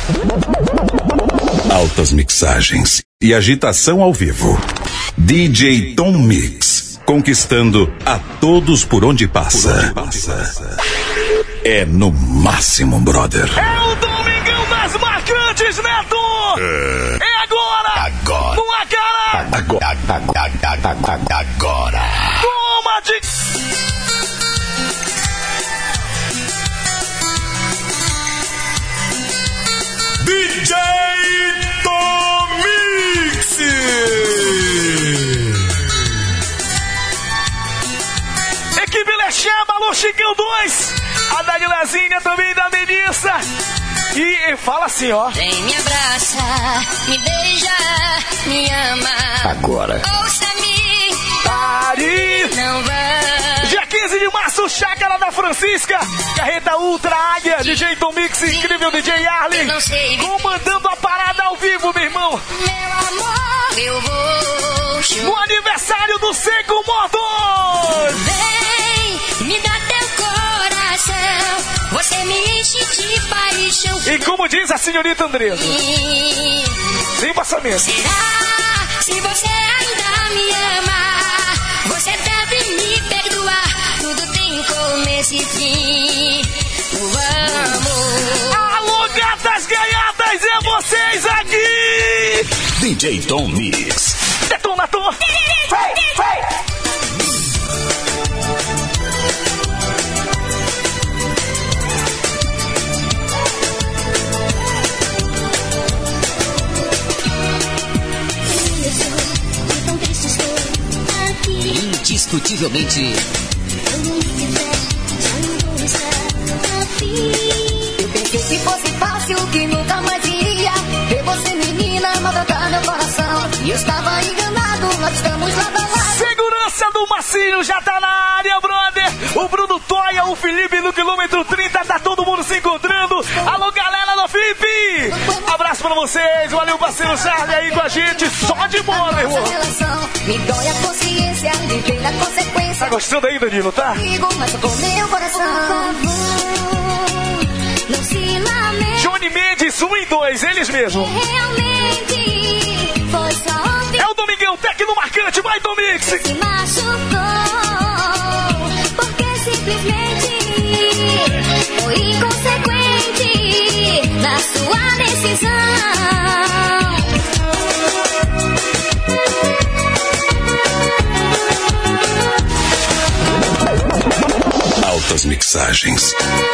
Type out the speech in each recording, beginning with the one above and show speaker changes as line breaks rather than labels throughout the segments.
Altas mixagens e agitação ao vivo. DJ Tom Mix, conquistando a todos por onde passa. É no máximo, brother.
É o Domingão das Marcantes, Neto! É agora! Não há cara!
Agora!
Toma de...
DJ Tom Mix!
Equipe Lecheba, Alô Chicão 2, a Daglazinha também da Melissa. E fala assim, ó.
Vem me abraça, me beija, me ama.
Agora.
Ouça-me,
Pare.
não vai.
Dia 15 de março, Chácara da Francisca, Carreta Ultra Águia, DJ Tom Mix, incrível DJ Arlen,
Não sei,
comandando a parada ao vivo, meu irmão.
meu amor, eu vou chorar.
No aniversário do Seco Motor.
Vem, me dá teu coração, você me enche de paixão.
E como diz a senhorita Andresa, sem passamento.
Será, se você ainda me ama, você deve me perdoar. Tudo tem começo e fim. Vamos.
Alô, gatas ganhadas, é vocês aqui.
DJ Tom Mix.
Detonator. Vai.
Indiscutivelmente.
Eu pensei que fosse fácil, que nunca mais iria ver você, menina, maltratar meu coração. E eu estava enganado, nós estamos lado a lado.
Segurança do Marcinho já tá na área, brother. O Bruno Toia, o Felipe no quilômetro 30, tá todo mundo se encontrando. Alô, galera do Felipe. Abraço pra vocês, valeu, parceiro Charlie aí com a gente. Só de boa, meu irmão.
Me dói a consciência de ver a consequência.
Tá gostando aí, Danilo, tá?
Comigo, mas com meu coração. Não se lamente.
Johnny Mendes, 1 e 2, eles mesmos.
Realmente foi só ontem.
É o Domingão, Tecno Marcante, vai, Tom Mix.
Se machucou, porque simplesmente foi inconsequente na sua decisão.
Altas mixagens.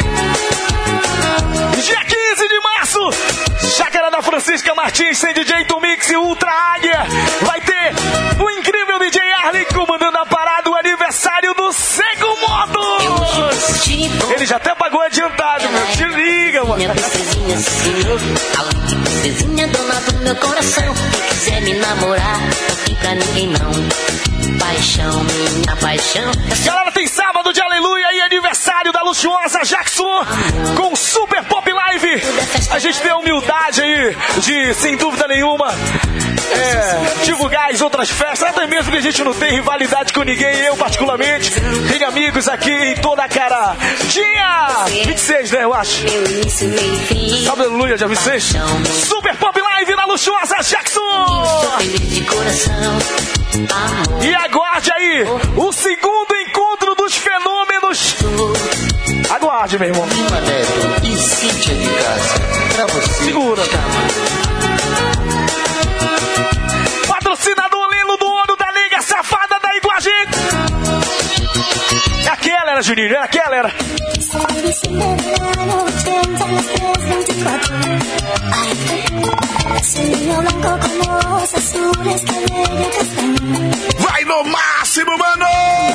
Dia 15 de março, Chácara da Francisca Martins, sem DJ Tom Mix e Ultra Águia. Vai ter o incrível DJ Arlen comandando a parada, o aniversário do Seco Motos. Ele já até pagou adiantado, meu. Te liga, mano.
Minha princesinha, senhor. Alô, que princesinha, dona do meu coração. Quem quiser me namorar, não tem pra ninguém não. Paixão, minha paixão.
Galera, tem sábado de aleluia e aniversário da luxuosa Jackson com Super Pop Live. A gente tem a humildade aí de, sem dúvida nenhuma, divulgar as outras festas, até mesmo que a gente não tem rivalidade com ninguém, eu particularmente tenho amigos aqui em toda a cara. Dia 26, né, eu acho. Sábado de aleluia, dia 26. Super Pop Live na luxuosa Jackson.
Feliz de coração, amor.
E aguarde aí o segundo encontro dos fenômenos. Aguarde, meu irmão.
Lima Neto e Cíntia de Casa. Pra você.
Segura. Patrocinador Lelo do Ouro da Liga Safada da Iguagem. É aquela, era, Juninho, é aquela, era.
Vai no máximo, mano!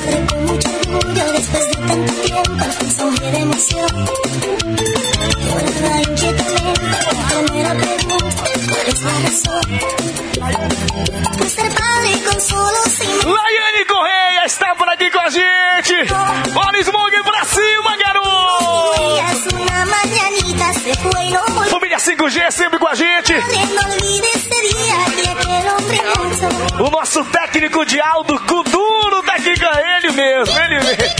Laiane Correia está por aqui com a gente. Olha o Smog pra cima, garoto. Família 5G sempre com a gente. O nosso técnico de áudio, Kuduro, técnico é ele mesmo.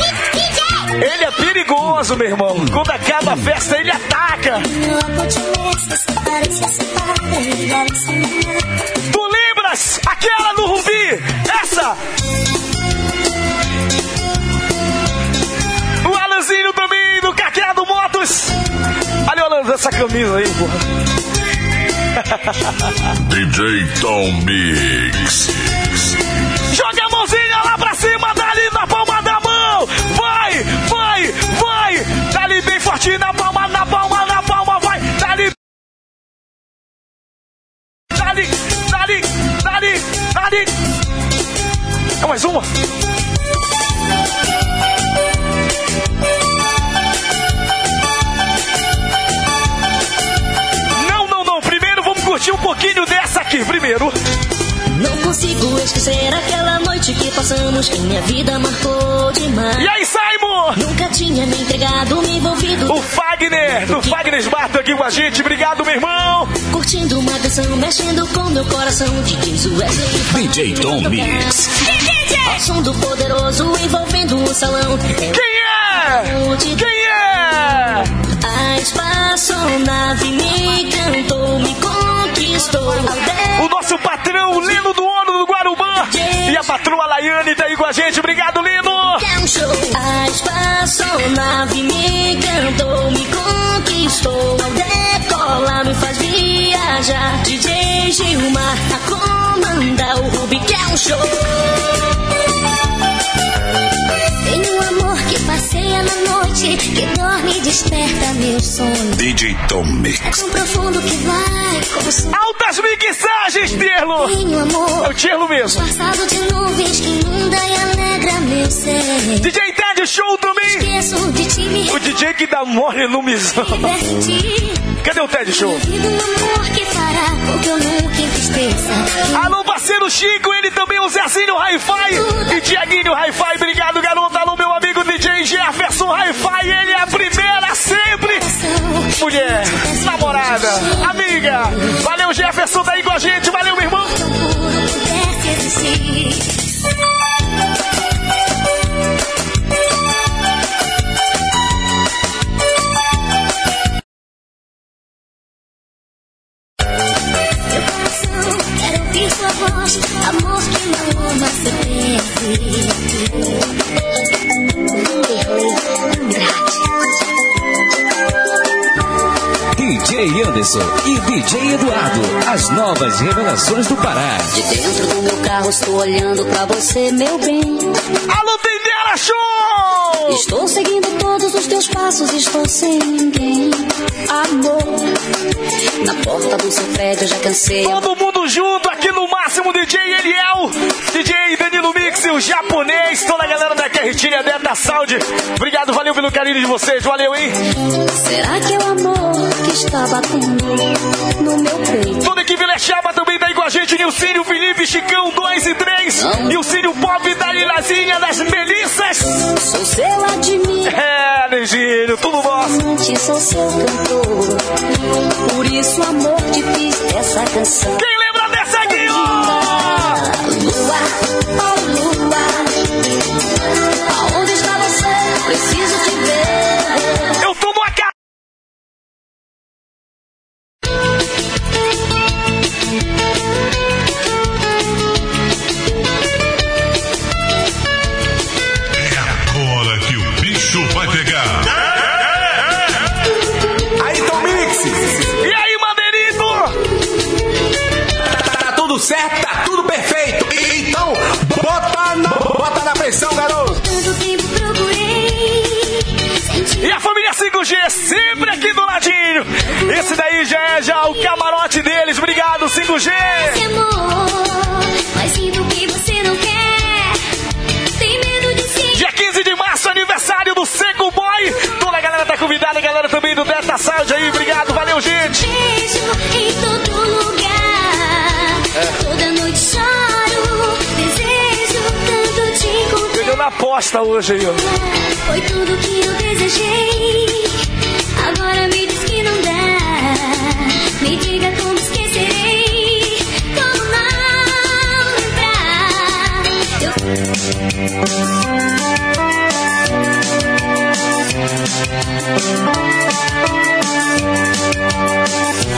Ele é perigoso, meu irmão. Quando acaba a festa, ele ataca. Tu lembras? Aquela do Rubi. Essa. O Alanzinho também, do Caqueado Motos. Olha o Alan, essa camisa aí, porra.
DJ Tom Mix.
Joga a mãozinha lá pra cima, dali na palma da mão. Vai, vai, vai. Dali bem forte na palma, na palma, na palma, vai. Dali. Dali, dali, dali, dali. É mais uma. Não. Primeiro vamos curtir um pouquinho dessa aqui, primeiro.
Não consigo esquecer aquela noite que passamos, que minha vida marcou demais.
E aí, Simon?
Nunca tinha me entregado, me envolvido.
O Fagner, do Fagner Esbarto aqui com a gente. Obrigado, meu irmão.
Curtindo uma canção, mexendo com meu coração.
DJ Tom Mix.
Ao som do poderoso, envolvendo o salão.
Quem é? Quem é?
A espaçonave me cantou, me conquistou.
O nosso patrão, Lino do Ono do Guarubã. E a patroa Laiane tá aí com a gente. Obrigado, Lino.
A espaçonave me cantou, me conquistou. Ao decolar me faz viajar. DJ Gilmar a comandar o Rubi, que é um show. Tem um amor que passeia na noite, que dorme e desperta meus sonhos.
DJ Tom Mix.
Tão profundo que vai como som.
Altas mixagens, Terlo.
Tem um amor
É o Terlo mesmo.
passado de nuvens que inunda e alegra meu ser.
DJ Ted Show também.
Esqueço de ti, me
O DJ que dá mole no misão.
diverti.
Cadê o Ted Show?
Vivo um amor que fará com que eu nunca entristeça.
Alô, parceiro Chico, ele também, o Zezinho Hi-Fi e Tiaguinho Hi-Fi. Obrigado, garoto. Alô, meu amigo DJ Jefferson Hi-Fi. Ele é a primeira sempre. Mulher, namorada, amiga. Valeu, Jefferson, tá aí com a gente. Valeu, meu irmão.
Tão puro pudesse existir. Meu coração quer ouvir sua voz. Amor que não ama se
DJ Anderson e DJ Eduardo, as novas revelações do Pará.
De dentro do meu carro estou olhando pra você, meu bem.
Alô, Tendera Show!
Estou seguindo todos os teus passos, estou sem ninguém. Amor, na porta do seu prédio eu já cansei.
Todo mundo junto aqui no máximo, DJ Eliel, DJ Danilo Mix, o japonês, toda a galera da Carretilha Delta Sound. Obrigado, valeu pelo carinho de vocês, valeu, hein?
Será que é o amor que está batendo no meu peito?
Toda a equipe Lechaba também tá aí com a gente, Nilcínio, Felipe, Chicão, 2 e 3. Nilcínio Pop da Lilazinha das Melissas.
Sou seu admirador,
É, Nilcínio, tudo nosso.
sou seu cantor. Por isso, amor, te fiz essa canção.
Quem lembra dessa aqui, ó?
Lua, oh lua, aonde está você? Preciso te ver.
Eu tô no AK.
Agora que o bicho vai pegar.
Aí, Tom Mix,
E aí, Madeirito?
tá tudo certo, tá tudo perfeito. Então, bota na pressão, garoto.
Tanto tempo procurei.
E a família 5G sempre aqui do ladinho. Esse daí já é o camarote deles. Obrigado, 5G.
Esse amor, mas sinto que você não quer. Tem medo de se
Dia 15 de março, aniversário do Seco Boy. Toda a galera tá convidada, a galera também do Delta Sound aí. Obrigado, valeu, gente.
beijo em todo lugar. Toda noite choro, desejo tanto te encontrar.
Pegou na aposta hoje aí, ó.
Foi tudo que eu desejei. Agora me diz que não dá. Me diga como esquecerei. Como não lembrar.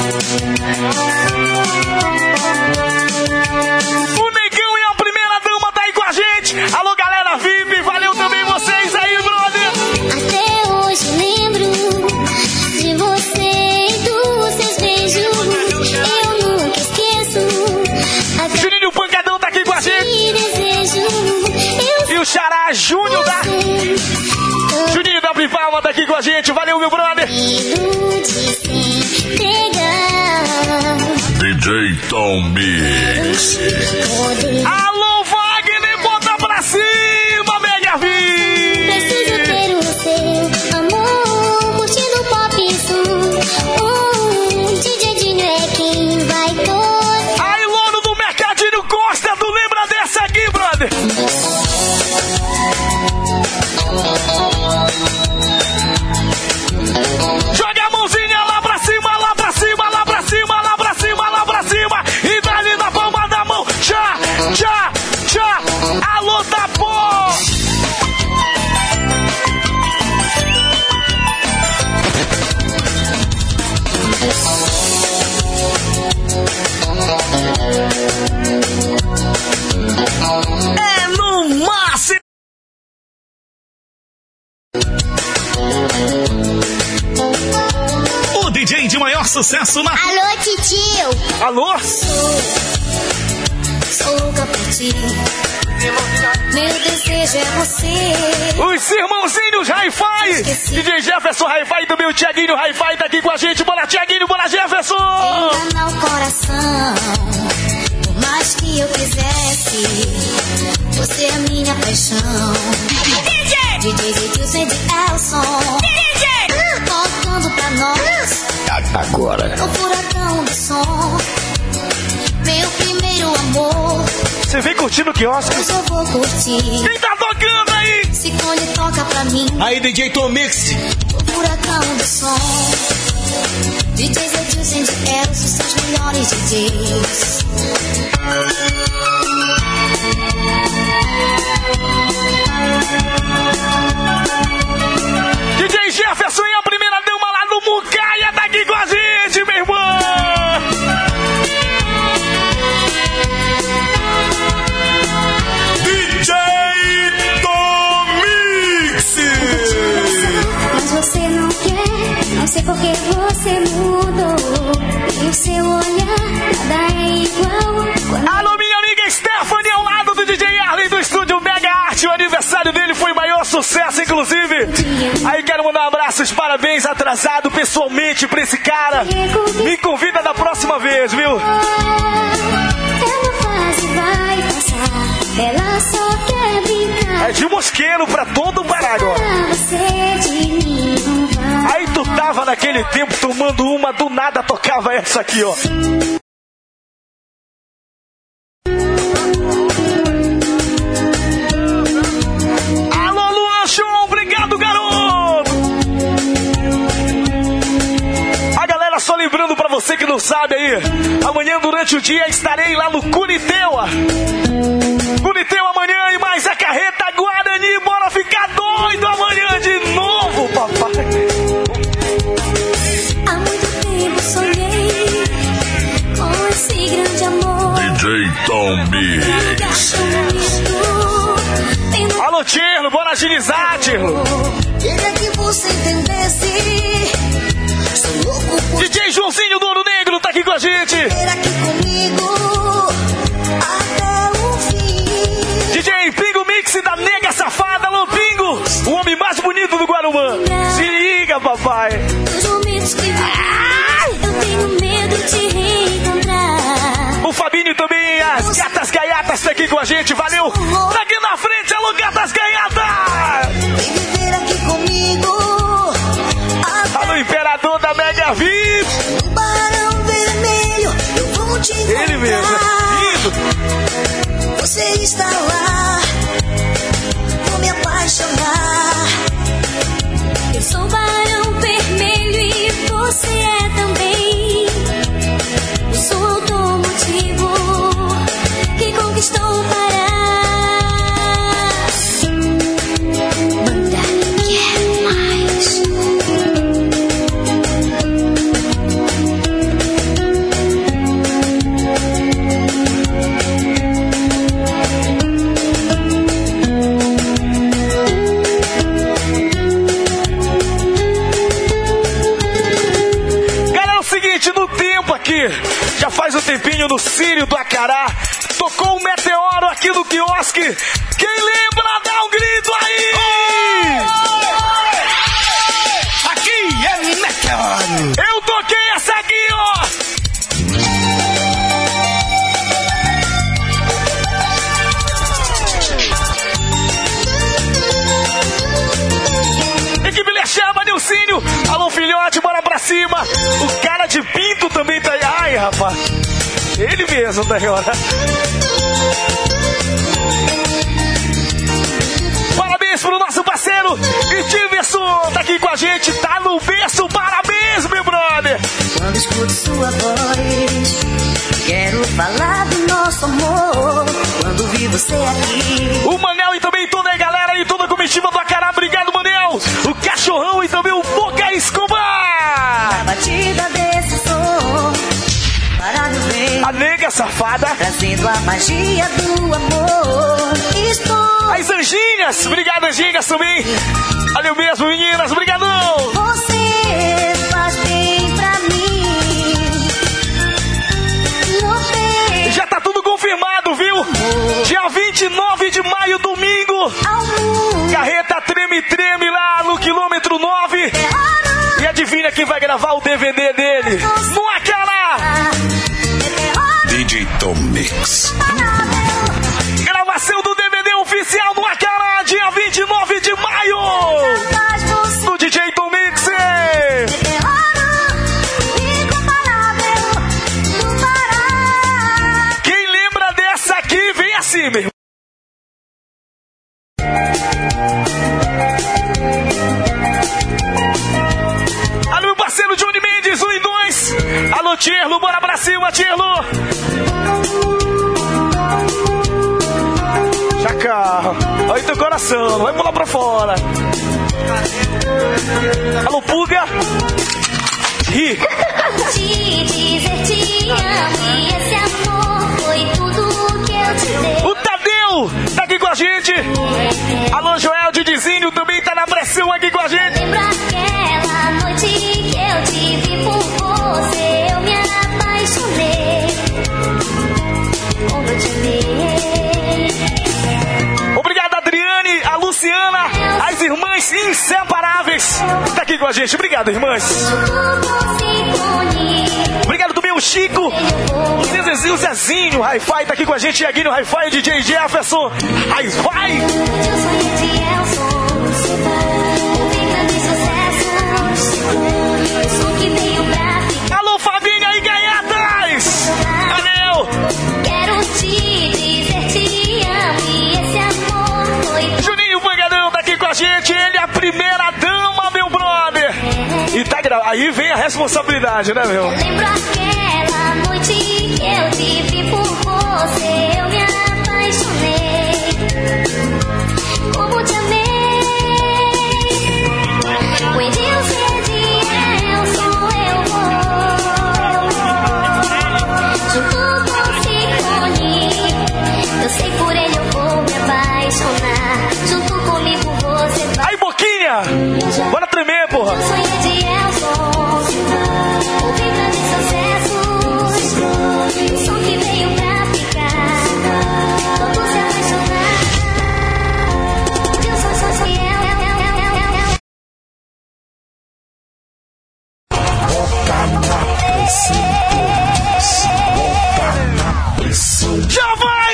a gente. Valeu, meu brother.
DJ Tom Mix.
Alô, Wagner, bota pra cima, Mega Vi.
Preciso ter o seu amor, curtindo pop sul. DJ Dinho é quem vai tocar.
Aí, Lono do Mercadinho Costa, tu lembra dessa aqui, brother? Joga a mãozinha lá pra cima, lá pra cima, lá pra cima, lá pra cima, lá pra cima. E dá ali na palma da mão. Tchá, tchá, tchá. Alô, Tapó. É no máximo.
O DJ de maior sucesso na...
Alô, titio.
Alô?
Sou louca por ti. Meu desejo é você.
Os irmãozinhos Hi-Fi. DJ Jefferson Hi-Fi do meu Thiaguinho Hi-Fi tá aqui com a gente. Bora, Thiaguinho, bora, Jefferson.
Engana o coração. Por mais que eu quisesse, você é a minha paixão. DJ Edilson e de Elson. Tocando pra nós.
Agora.
O furacão do som. Meu primeiro amor.
Você vem curtindo o quiosque?
Hoje eu vou curtir.
Quem tá tocando aí?
Ciclone toca pra mim.
Aí, DJ Tom Mix.
O furacão do som. DJs Edilson de Elson são os melhores DJs.
DJ Jefferson e a primeira dama lá no Mucaia tá aqui com a gente, meu irmão.
DJ Tom Mix.
Mas você não quer, não sei porque você mudou. E o seu olhar, nada é igual.
Alô, minha amiga Stephanie, ao lado do DJ Arlen do estúdio Mega Arte. O aniversário dele foi o maior sucesso, inclusive. Aí quero mandar abraços, parabéns atrasado pessoalmente pra esse cara. Me convida da próxima vez, viu?
Ela faz e vai passar. Ela só quer brincar.
É de Mosqueiro pra todo o Pará agora.
Você de mim não vai.
Aí tu tava naquele tempo tomando uma, do nada tocava essa aqui, ó. Alô, Luan Show, obrigado, garoto! A galera, só lembrando pra você que não sabe aí, amanhã durante o dia estarei lá no Curiteua. Curiteua amanhã e mais a carreta Guarani, bora ficar doido amanhã de novo, papai.
Há muito tempo sonhei com esse grande amor.
DJ Tom Mix.
Alô, Tierno, bora agilizar, Tierno.
Queria que você entendesse. Sou louco por
DJ Joãozinho do Ouro Negro tá aqui com a gente.
ter aqui comigo até o fim.
DJ Pingo Mix da Nega Safada, Alô, Pingo, o homem mais bonito do Guarumã. Se liga, papai.
Nos momentos que eu tenho medo de reencontrar.
O Fabinho também, as Gatas Gaiatas tá aqui com a gente, valeu. Tá aqui na frente, alô, Gatas Gaiatas.
Vem viver aqui comigo
Alô, Imperador da Mega VIP.
no Barão Vermelho. Eu vou te encontrar.
Ele mesmo, lindo.
Você está lá. Vou me apaixonar.
Eu sou o Barão Vermelho e você é também. Eu sou o automotivo que conquistou o Pará. Banda Quer Mais.
Já faz um tempinho no Círio do Acará. Tocou um meteoro aqui no quiosque. Quem lembra, dá um grito aí! Eu toquei essa aqui, ó. Equipe Lechava, Nilcinho. Alô, filhote, bora pra cima. O cara de pinto também tá aí. Ai, rapaz. Ele mesmo tá aí, ó. Parabéns pro nosso parceiro Itiverson, tá aqui com a gente, tá no berço, parabéns, meu brother.
Quando escuto sua voz, quero falar do nosso amor. Quando vi você aqui,
o Manel e também toda a galera e toda a comitiva do Acará, obrigado, Manel. O Cachorrão e também o Boca Escobar.
a batida desse som, para meu bem,
A nega safada,
trazendo a magia do amor. Estou
as anjinhas, obrigado, anjinhas também. Valeu mesmo, meninas, obrigadão.
Você faz bem pra mim. No bem
Já tá tudo confirmado, viu? Dia 29 de maio, domingo.
ao mundo.
Carreta treme lá no quilômetro 9. E adivinha quem vai gravar o DVD dele? No Acará!
DJ Tom Mix.
Gravação do DVD oficial no Acará, dia 29 de maio! Do DJ Tom Mix! Quem lembra dessa aqui, vem assim, meu irmão. Alô, meu parceiro Johnny Mendes, 1 e 2. Alô, Tierlo, bora pra cima, Tierlo. Chacal, olha teu coração, vai pular pra fora. Alô, Puga. Ri.
Te dizer te amo e esse amor foi tudo que eu te dei.
O Tadeu tá aqui com a gente. Alô, Joel Didizinho também tá na pressão aqui com a gente.
Lembra aquela noite que eu te vi por você, eu me apaixonei. Como eu te amei.
Obrigado, Adriane, a Luciana, as irmãs inseparáveis. Tá aqui com a gente. Obrigado, irmãs. Obrigado também o Chico, o Zezinho, o Zezinho, Hi-Fi tá aqui com a gente. Iaguinho, Hi-Fi, DJ Jefferson, Hi-Fi. Alô, Fabinha e Gaiatas. Valeu.
Quero te dizer te amo e esse amor foi
Juninho Bangadão tá aqui com a gente. Ele é a primeira dama, meu brother. E tá aí vem a responsabilidade, né, meu?
Lembro aquela noite que eu te vi por você, eu me apaixonei. Como te amei. When you said eu sou eu vou. Junto com Ciclone, eu sei por ele eu vou me apaixonar. Junto comigo você vai.
Aí, Boquinha! Bora tremer, porra!
Eu sonhei de Elson, ouvi grandes sucessos, o som que veio pra ficar, todos se apaixonar. Eu só fui eu.
Já vai!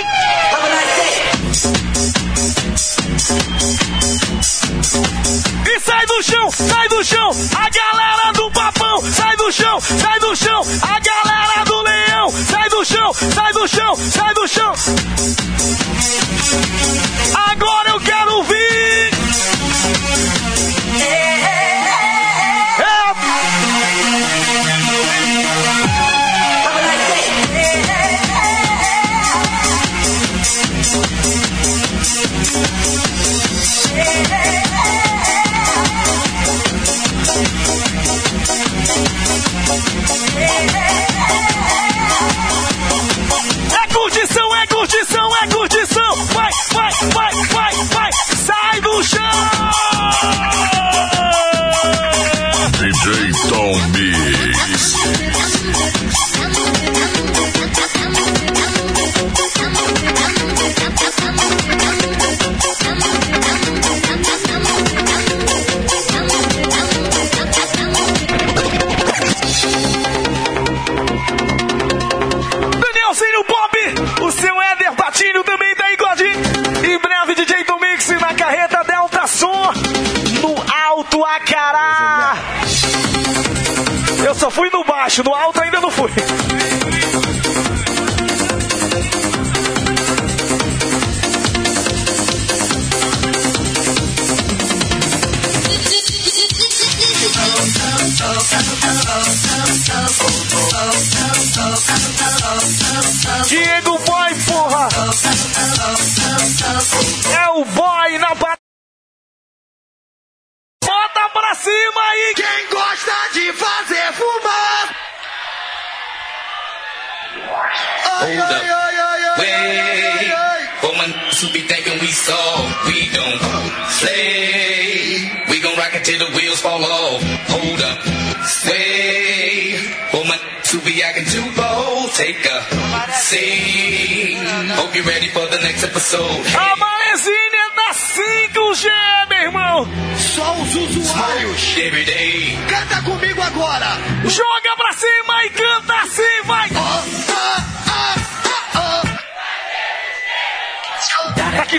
E sai do chão, sai do chão! Cará! Eu só fui no baixo, no alto ainda não fui. Diego Boy, porra! É o boy na parada. Bota pra cima aí!
Quem gosta de fazer fumar? Ai, ai, ai, ai, ai, ai, ai.
For my niggas who be thinking we soft, we don't play. We gon' rock it till the wheels fall off. Hold up, sway. For my niggas who be acting too bold, take a seat. Hope you're ready for the next episode.
A Marezinha da 5G, meu irmão!
Só os usuários.
Every day.
Canta comigo agora.
Joga pra cima e canta assim, vai! Daqui.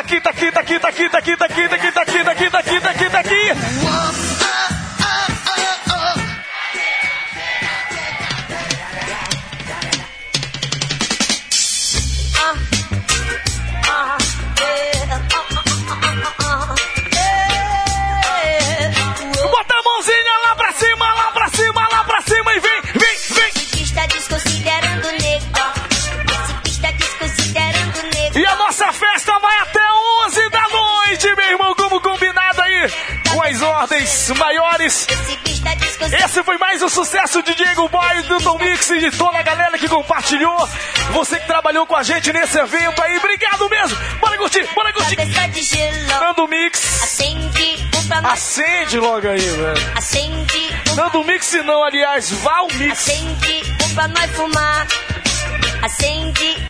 Bota a mãozinha lá pra cima e vem.
Está desconsiderando o negro. Esse pista desconsiderando o negro.
E a nossa festa vai até 11 da noite, meu irmão, como combinado aí, com as ordens maiores. Esse foi mais um sucesso de Diego Boy, do Tom Mix e de toda a galera que compartilhou. Você que trabalhou com a gente nesse evento aí, obrigado mesmo. Bora curtir. Nando Mix. Acende logo aí, velho. Nando Mix não, aliás, Val Mix.
Acende pra nós fumar. Acende.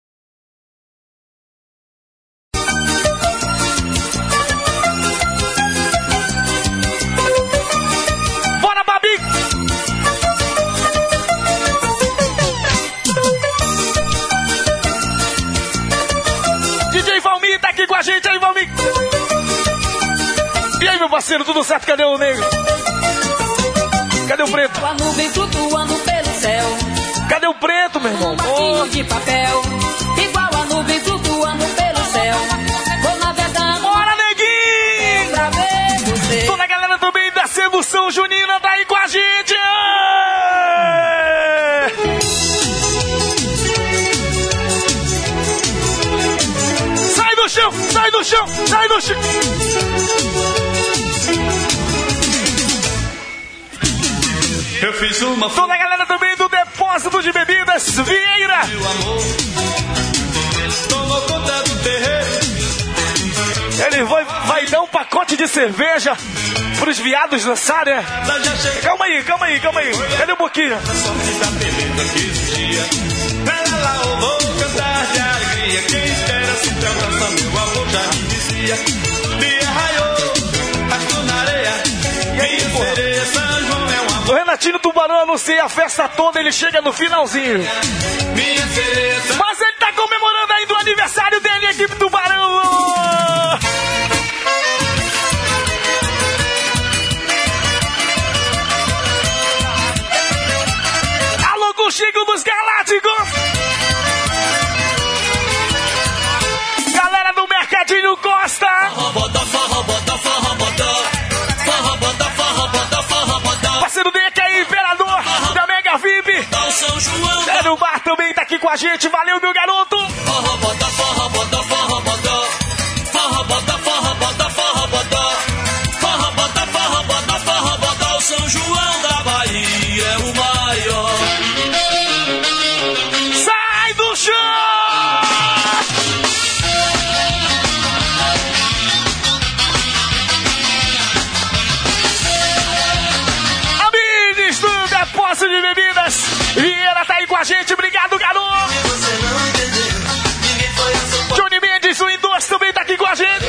Bora, Babi! DJ Valmir tá aqui com a gente aí, Valmir. E aí, meu parceiro, tudo certo? Cadê o negro? Cadê o preto?
A nuvem flutuando pelo céu.
Cadê o preto, meu irmão?
Oh. De papel, igual a nuvem flutuando pelo céu. Vou navegando.
Bora, neguinho!
Pra ver você.
Toda a galera também da Sedução Junina tá aí com a gente. Sai do chão!
Eu fiz uma
Toda a galera também do Depósito de Bebidas Vieira.
meu amor. Tomou conta do terreiro.
Ele vai dar um pacote de cerveja pros viados dançarem, né?
Já chega
Calma aí. Cadê o Boquinha?
a sorte da beleza que existia. Lá eu vou cantar de alegria. Quem espera sempre alcança, meu amor já me dizia. Dia raiou, rastou na areia. Minha sereia, São João é um amor.
O Renatinho Tubarão anuncia a festa toda, ele chega no finalzinho.
Minha sereia,
Mas ele tá comemorando ainda o aniversário dele, equipe Tubarão. Alô, com o Chico dos Galácticos. Galera do Mercadinho Costa. Parceiro dele que é Imperador da Mega VIP. É no bar também, tá aqui com a gente. Valeu, meu garoto.
São João da Bahia é o maior.
Sai do chão! Amigos do Depósito de Bebidas Vieira tá aí com a gente. Obrigado, garoto. Johnny Mendes, o Indoce, também tá aqui com a gente.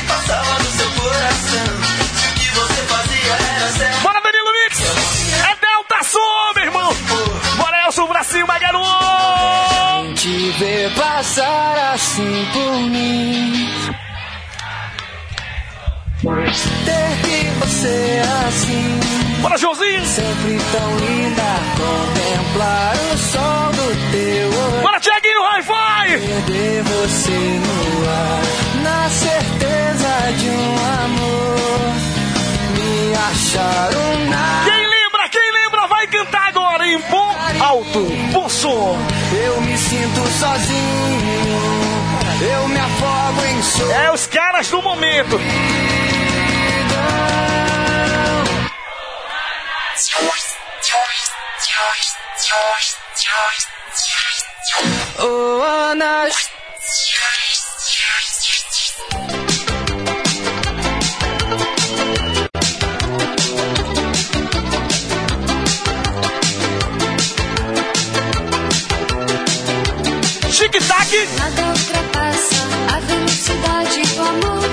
Bora, Danilo Mix. É Delta Som, meu irmão. Bora, Elson, pra cima, garoto.
Quem te vê passar assim por mim
ter que você assim.
Bora, Joãozinho!
Sempre tão linda, contemplar o sol do teu olhar.
Bora, Tiaguinho, Hi-Fi!
Perder você no ar, na certeza de um amor, me acharam na...
Quem lembra vai cantar agora em bom alto, bom som.
Eu me sinto sozinho, eu me afogo em sol.
É os caras do momento.
Oh, Ana.
Tic-tac.
Nada ultrapassa a velocidade do amor.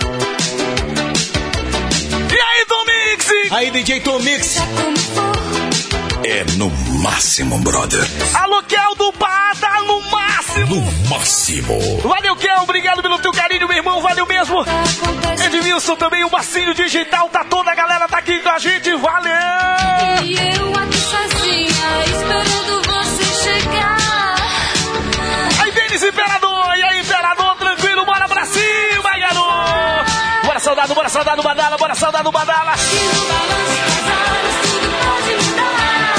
E aí, Tom Mix?
Aí, DJ Tom Mix.
É no máximo, brother.
Alô, Kel do Pata, no máximo.
No máximo.
Valeu, Kel, obrigado pelo teu carinho, meu irmão, valeu mesmo. Edmilson também, o Bacinho Digital, tá toda a galera tá aqui com a gente, valeu.
E eu aqui sozinha, esperando você chegar.
Aí, Denis Imperador, e aí, Imperador, tranquilo, bora pra cima, garoto. Bora, saudado, Badala, bora, saudado, Badala.
E no balanço das horas, tudo pode mudar.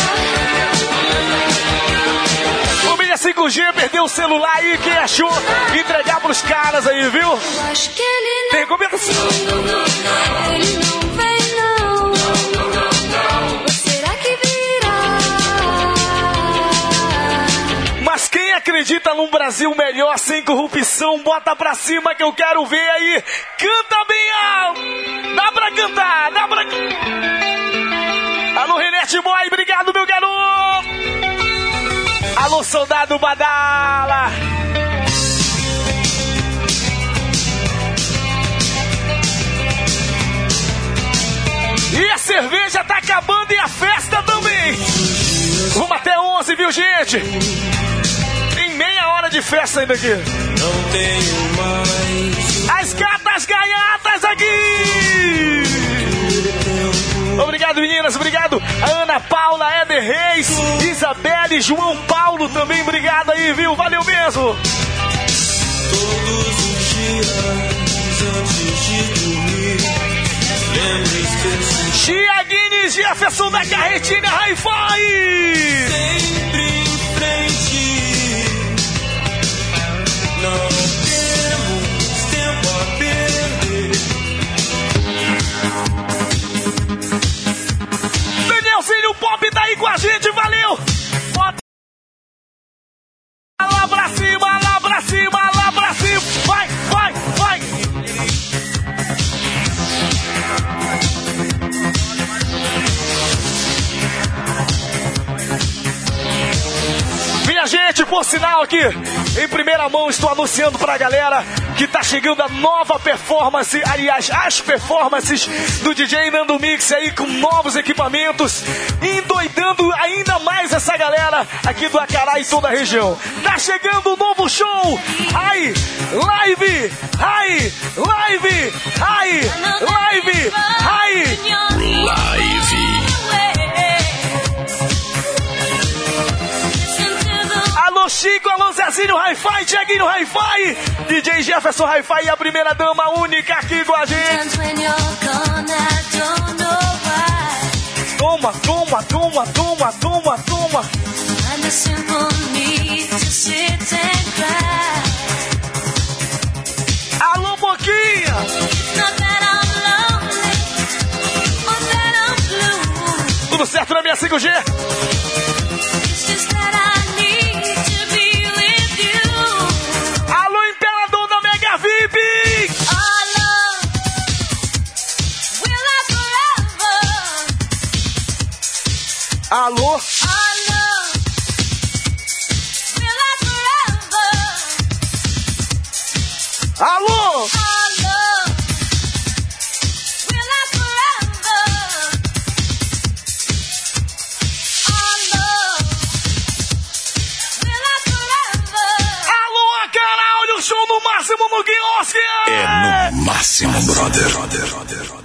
Família 5G, perdeu o celular aí, quem achou? Entregar pros caras aí, viu?
Eu acho que ele não...
Tem recomendação.
Ele não vem, não. Ou será que virá?
Mas quem acredita num Brasil melhor, sem corrupção, bota pra cima que eu quero ver aí. Canta bem alto. Dá pra cantar, dá pra... Alô, Renete Boy, obrigado, meu garoto. Alô, soldado Badala. E a cerveja tá acabando e a festa também. Vamos até 11, viu, gente? Tem meia hora de festa ainda aqui.
Não tenho mais.
As gatas gaiatas aqui. Obrigado, meninas, obrigado. A Ana Paula, Éder Reis, Isabelle, João Paulo também, obrigado aí, viu? Valeu mesmo.
Todos os dias antes de dormir, lembro e esqueço.
Tiaguinho e Jefferson da Carretinha Hi-Fi.
Sempre em frente. Não temos tempo a perder.
Danielzinho Pop tá aí com a gente, valeu. Bota lá pra cima, lá pra cima, lá pra cima. Vai, vai, vai. Minha gente, por sinal aqui, em primeira mão estou anunciando pra galera que tá chegando a nova performance, aliás, as performances do DJ Nando Mix aí com novos equipamentos, endoidando ainda mais essa galera aqui do Acará e toda a região. Tá chegando um novo show, ai, live, ai, live, ai, live, ai,
Live.
Alô Chico, alô Zezinho Hi-Fi, Tiaguinho Hi-Fi, DJ Jefferson Hi-Fi e a primeira dama única aqui com a gente. Toma, toma, toma, toma, toma, toma. Alô Boquinha. Tudo certo na minha 5G? Alô, Imperador da Mega VIP! Alô? Alô? Alô, Acará, olha o show no máximo no quiosque!
É no máximo, brother.